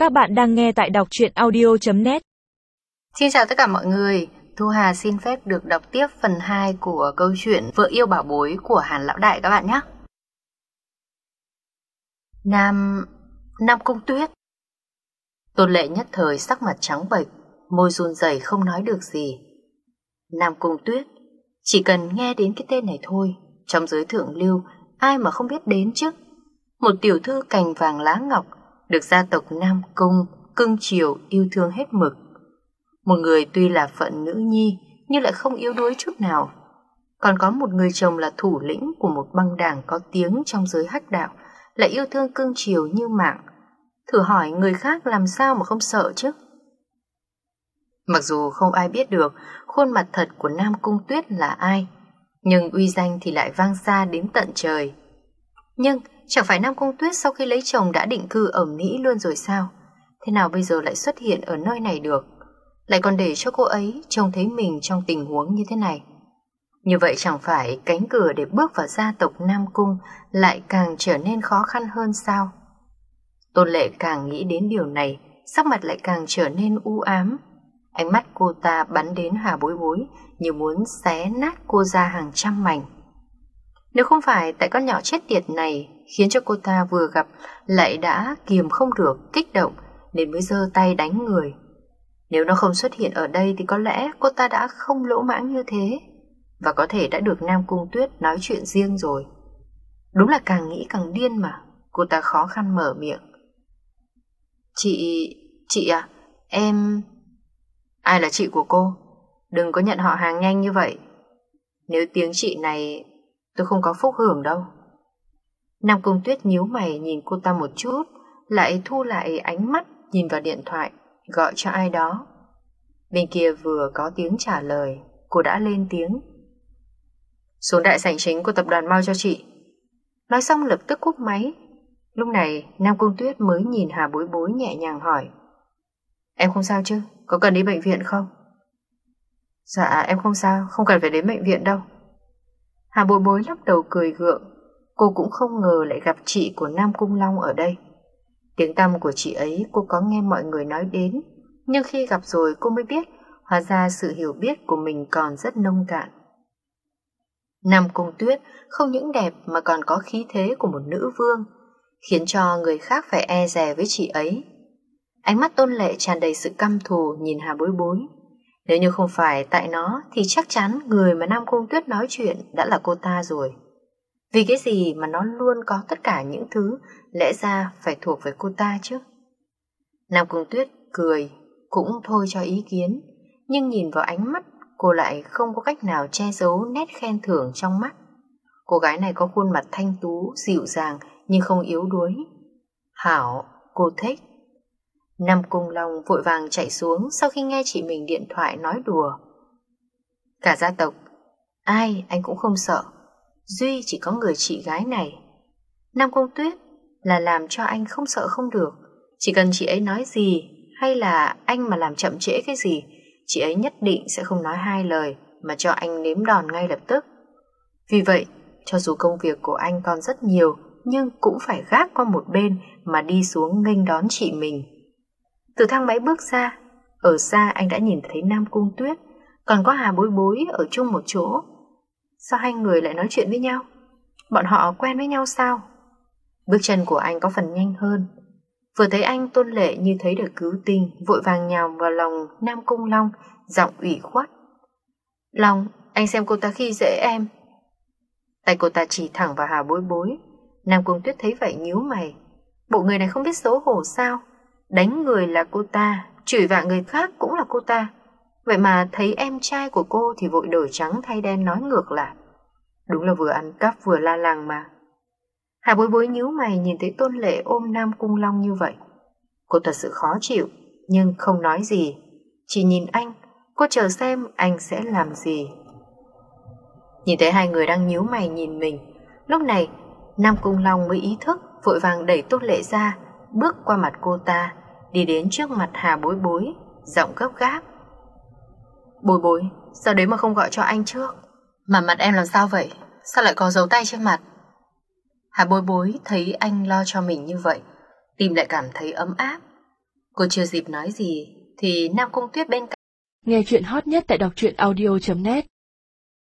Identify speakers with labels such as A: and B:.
A: Các bạn đang nghe tại đọc truyện audio.net.
B: Xin chào tất cả mọi người, Thu Hà xin phép được đọc tiếp phần 2 của câu chuyện Vợ yêu bảo bối của Hàn Lão Đại các bạn nhé. Nam Cung Tuyết. Tôn Lệ nhất thời sắc mặt trắng bệch, môi run rẩy không nói được gì. Nam Cung Tuyết, chỉ cần nghe đến cái tên này thôi, trong giới thượng lưu ai mà không biết đến chứ. Một tiểu thư cành vàng lá ngọc, được gia tộc Nam Cung cưng chiều yêu thương hết mực. Một người tuy là phận nữ nhi nhưng lại không yếu đuối chút nào. Còn có một người chồng là thủ lĩnh của một băng đảng có tiếng trong giới hắc đạo, lại yêu thương cưng chiều như mạng. Thử hỏi người khác làm sao mà không sợ chứ. Mặc dù không ai biết được khuôn mặt thật của Nam Cung Tuyết là ai, nhưng uy danh thì lại vang xa đến tận trời. Nhưng chẳng phải Nam Cung Tuyết sau khi lấy chồng đã định cư ở Mỹ luôn rồi sao? Thế nào bây giờ lại xuất hiện ở nơi này được? Lại còn để cho cô ấy trông thấy mình trong tình huống như thế này. Như vậy chẳng phải cánh cửa để bước vào gia tộc Nam Cung lại càng trở nên khó khăn hơn sao? Tôn Lệ càng nghĩ đến điều này, sắc mặt lại càng trở nên u ám. Ánh mắt cô ta bắn đến Hà Bối Bối như muốn xé nát cô ra hàng trăm mảnh. Nếu không phải tại con nhỏ chết tiệt này khiến cho cô ta vừa gặp lại đã kiềm không được, kích động nên mới giơ tay đánh người. Nếu nó không xuất hiện ở đây thì có lẽ cô ta đã không lỗ mãng như thế, và có thể đã được Nam Cung Tuyết nói chuyện riêng rồi. Đúng là càng nghĩ càng điên mà. Cô ta khó khăn mở miệng. Chị à, em... Ai là chị của cô? Đừng có nhận họ hàng nhanh như vậy. Nếu tiếng chị này tôi không có phúc hưởng đâu. Nam Cung Tuyết nhíu mày nhìn cô ta một chút, lại thu lại ánh mắt nhìn vào điện thoại, gọi cho ai đó. Bên kia vừa có tiếng trả lời, cô đã lên tiếng. Xuống đại sảnh chính của tập đoàn mau cho chị. Nói xong lập tức cúp máy. Lúc này Nam Cung Tuyết mới nhìn Hà Bối Bối nhẹ nhàng hỏi. Em không sao chứ? Có cần đi bệnh viện không? Dạ em không sao, không cần phải đến bệnh viện đâu. Hà Bối Bối lắc đầu cười gượng. Cô cũng không ngờ lại gặp chị của Nam Cung Long ở đây. Tiếng tăm của chị ấy cô có nghe mọi người nói đến, nhưng khi gặp rồi cô mới biết hóa ra sự hiểu biết của mình còn rất nông cạn. Nam Cung Tuyết không những đẹp mà còn có khí thế của một nữ vương, khiến cho người khác phải e dè với chị ấy. Ánh mắt Tôn Lệ tràn đầy sự căm thù nhìn Hà Bối Bối. Nếu như không phải tại nó thì chắc chắn người mà Nam Cung Tuyết nói chuyện đã là cô ta rồi. Vì cái gì mà nó luôn có tất cả những thứ lẽ ra phải thuộc về cô ta chứ? Nam Cung Tuyết cười, cũng thôi cho ý kiến, nhưng nhìn vào ánh mắt cô lại không có cách nào che giấu nét khen thưởng trong mắt. Cô gái này có khuôn mặt thanh tú, dịu dàng nhưng không yếu đuối. Hảo, cô thích. Nam Cung Long vội vàng chạy xuống sau khi nghe chị mình điện thoại nói đùa. Cả gia tộc, ai anh cũng không sợ, duy chỉ có người chị gái này. Nam Cung Tuyết là làm cho anh không sợ không được. Chỉ cần chị ấy nói gì hay là anh mà làm chậm trễ cái gì, chị ấy nhất định sẽ không nói hai lời mà cho anh nếm đòn ngay lập tức. Vì vậy, cho dù công việc của anh còn rất nhiều, nhưng cũng phải gác qua một bên mà đi xuống nghênh đón chị mình. Từ thang máy bước ra, ở xa anh đã nhìn thấy Nam Cung Tuyết, còn có Hà Bối Bối ở chung một chỗ. Sao hai người lại nói chuyện với nhau? Bọn họ quen với nhau sao? Bước chân của anh có phần nhanh hơn. Vừa thấy anh, Tôn Lệ như thấy được cứu tinh, vội vàng nhào vào lòng Nam Cung Long, giọng ủy khuất. Long, anh xem cô ta khi dễ em. Tay cô ta chỉ thẳng vào Hà Bối Bối. Nam Cung Tuyết thấy vậy nhíu mày. Bộ người này không biết xấu hổ sao? Đánh người là cô ta, chửi vạ người khác cũng là cô ta. Vậy mà thấy em trai của cô thì vội đổi trắng thay đen nói ngược lại. Đúng là vừa ăn cắp vừa la làng mà. Hà Bối Bối nhíu mày nhìn thấy Tôn Lệ ôm Nam Cung Long như vậy. Cô thật sự khó chịu, nhưng không nói gì. Chỉ nhìn anh, cô chờ xem anh sẽ làm gì. Nhìn thấy hai người đang nhíu mày nhìn mình, lúc này Nam Cung Long mới ý thức, vội vàng đẩy Tôn Lệ ra, bước qua mặt cô ta, đi đến trước mặt Hà Bối Bối, giọng gấp gáp. Bối Bối, sao đấy mà không gọi cho anh trước? Mà mặt em làm sao vậy? Sao lại có dấu tay trên mặt? Hà Bối Bối thấy anh lo cho mình như vậy, tim lại cảm thấy ấm áp. Cô chưa dịp nói gì thì Nam Cung Tuyết bên cạnh
A: Nghe chuyện hot nhất tại đọc truyện audio.net